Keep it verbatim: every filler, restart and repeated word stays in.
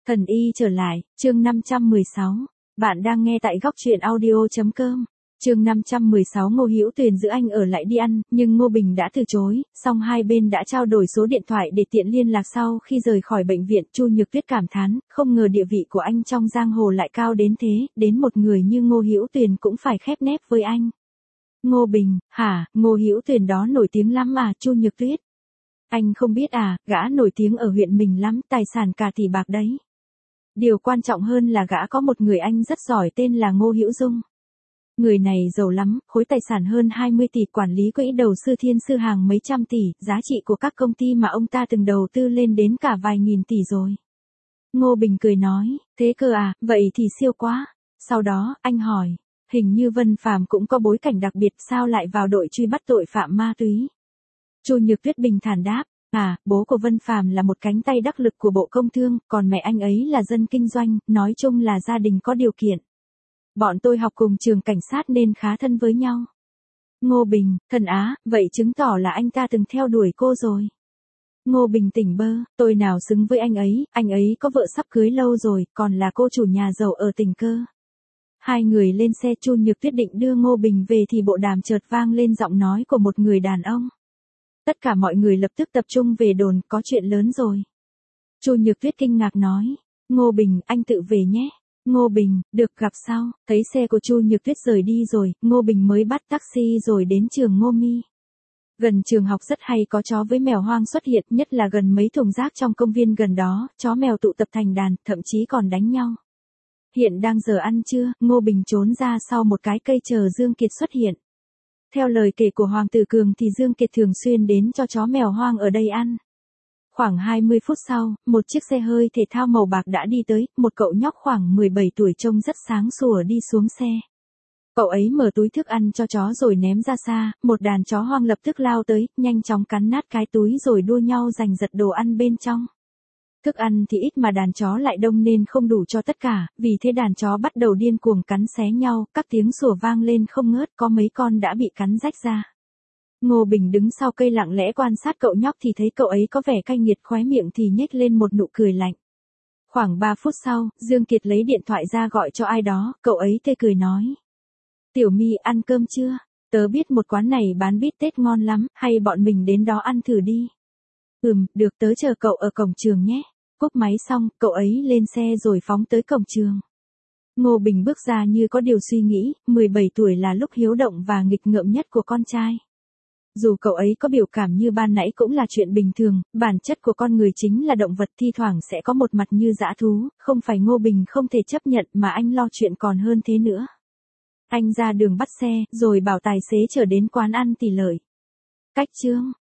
Thần y trở lại, chương năm trăm mười sáu. Bạn đang nghe tại góc truyện audio chấm com. Chương năm trăm mười sáu. Ngô Hữu Tuyền giữ anh ở lại đi ăn, nhưng Ngô Bình đã từ chối, song hai bên đã trao đổi số điện thoại để tiện liên lạc sau khi rời khỏi bệnh viện. Chu Nhược Tuyết cảm thán, không ngờ địa vị của anh trong giang hồ lại cao đến thế, đến một người như Ngô Hữu Tuyền cũng phải khép nép với anh. Ngô Bình, hả, Ngô Hữu Tuyền đó nổi tiếng lắm à, Chu Nhược Tuyết. Anh không biết à, gã nổi tiếng ở huyện mình lắm, tài sản cả tỷ bạc đấy. Điều quan trọng hơn là gã có một người anh rất giỏi tên là Ngô Hữu Dung. Người này giàu lắm, khối tài sản hơn hai mươi tỷ, quản lý quỹ đầu sư thiên sư hàng mấy trăm tỷ, giá trị của các công ty mà ông ta từng đầu tư lên đến cả vài nghìn tỷ rồi. Ngô Bình cười nói, thế cơ à, vậy thì siêu quá. Sau đó, anh hỏi, hình như Vân Phàm cũng có bối cảnh đặc biệt, sao lại vào đội truy bắt tội phạm ma túy? Chu Nhược Tuyết bình thản đáp, à, bố của Vân Phàm là một cánh tay đắc lực của Bộ Công Thương, còn mẹ anh ấy là dân kinh doanh, nói chung là gia đình có điều kiện. Bọn tôi học cùng trường cảnh sát nên khá thân với nhau. Ngô Bình, thần á, vậy chứng tỏ là anh ta từng theo đuổi cô rồi. Ngô Bình tỉnh bơ, tôi nào xứng với anh ấy, anh ấy có vợ sắp cưới lâu rồi, còn là cô chủ nhà giàu ở tỉnh cơ. Hai người lên xe. Chu Nhược Tuyết định đưa Ngô Bình về thì bộ đàm chợt vang lên giọng nói của một người đàn ông. Tất cả mọi người lập tức tập trung về đồn, có chuyện lớn rồi. Chu Nhược Tuyết kinh ngạc nói, Ngô Bình, anh tự về nhé. Ngô Bình, được, gặp sau. Thấy xe của Chu Nhược Tuyết rời đi rồi, Ngô Bình mới bắt taxi rồi đến trường Ngô Mi. Gần trường học rất hay có chó với mèo hoang xuất hiện, nhất là gần mấy thùng rác trong công viên gần đó, chó mèo tụ tập thành đàn, thậm chí còn đánh nhau. Hiện đang giờ ăn trưa, Ngô Bình trốn ra sau một cái cây chờ Dương Kiệt xuất hiện. Theo lời kể của Hoàng Tử Cường thì Dương Kiệt thường xuyên đến cho chó mèo hoang ở đây ăn. Khoảng hai mươi phút sau, một chiếc xe hơi thể thao màu bạc đã đi tới, một cậu nhóc khoảng mười bảy tuổi trông rất sáng sủa đi xuống xe. Cậu ấy mở túi thức ăn cho chó rồi ném ra xa, một đàn chó hoang lập tức lao tới, nhanh chóng cắn nát cái túi rồi đua nhau giành giật đồ ăn bên trong. Thức ăn thì ít mà đàn chó lại đông nên không đủ cho tất cả, vì thế đàn chó bắt đầu điên cuồng cắn xé nhau, các tiếng sủa vang lên không ngớt, có mấy con đã bị cắn rách ra. Ngô Bình đứng sau cây lặng lẽ quan sát cậu nhóc thì thấy cậu ấy có vẻ cay nghiệt, khóe miệng thì nhếch lên một nụ cười lạnh. Khoảng ba phút sau, Dương Kiệt lấy điện thoại ra gọi cho ai đó, cậu ấy tươi cười nói. Tiểu My, ăn cơm chưa? Tớ biết một quán này bán bít tết ngon lắm, hay bọn mình đến đó ăn thử đi. Ừm, được, tớ chờ cậu ở cổng trường nhé. Cúp máy xong, cậu ấy lên xe rồi phóng tới cổng trường. Ngô Bình bước ra như có điều suy nghĩ, mười bảy tuổi là lúc hiếu động và nghịch ngợm nhất của con trai. Dù cậu ấy có biểu cảm như ban nãy cũng là chuyện bình thường, bản chất của con người chính là động vật, thi thoảng sẽ có một mặt như dã thú, không phải Ngô Bình không thể chấp nhận mà anh lo chuyện còn hơn thế nữa. Anh ra đường bắt xe, rồi bảo tài xế chở đến quán ăn Tỷ Lợi. Cách chương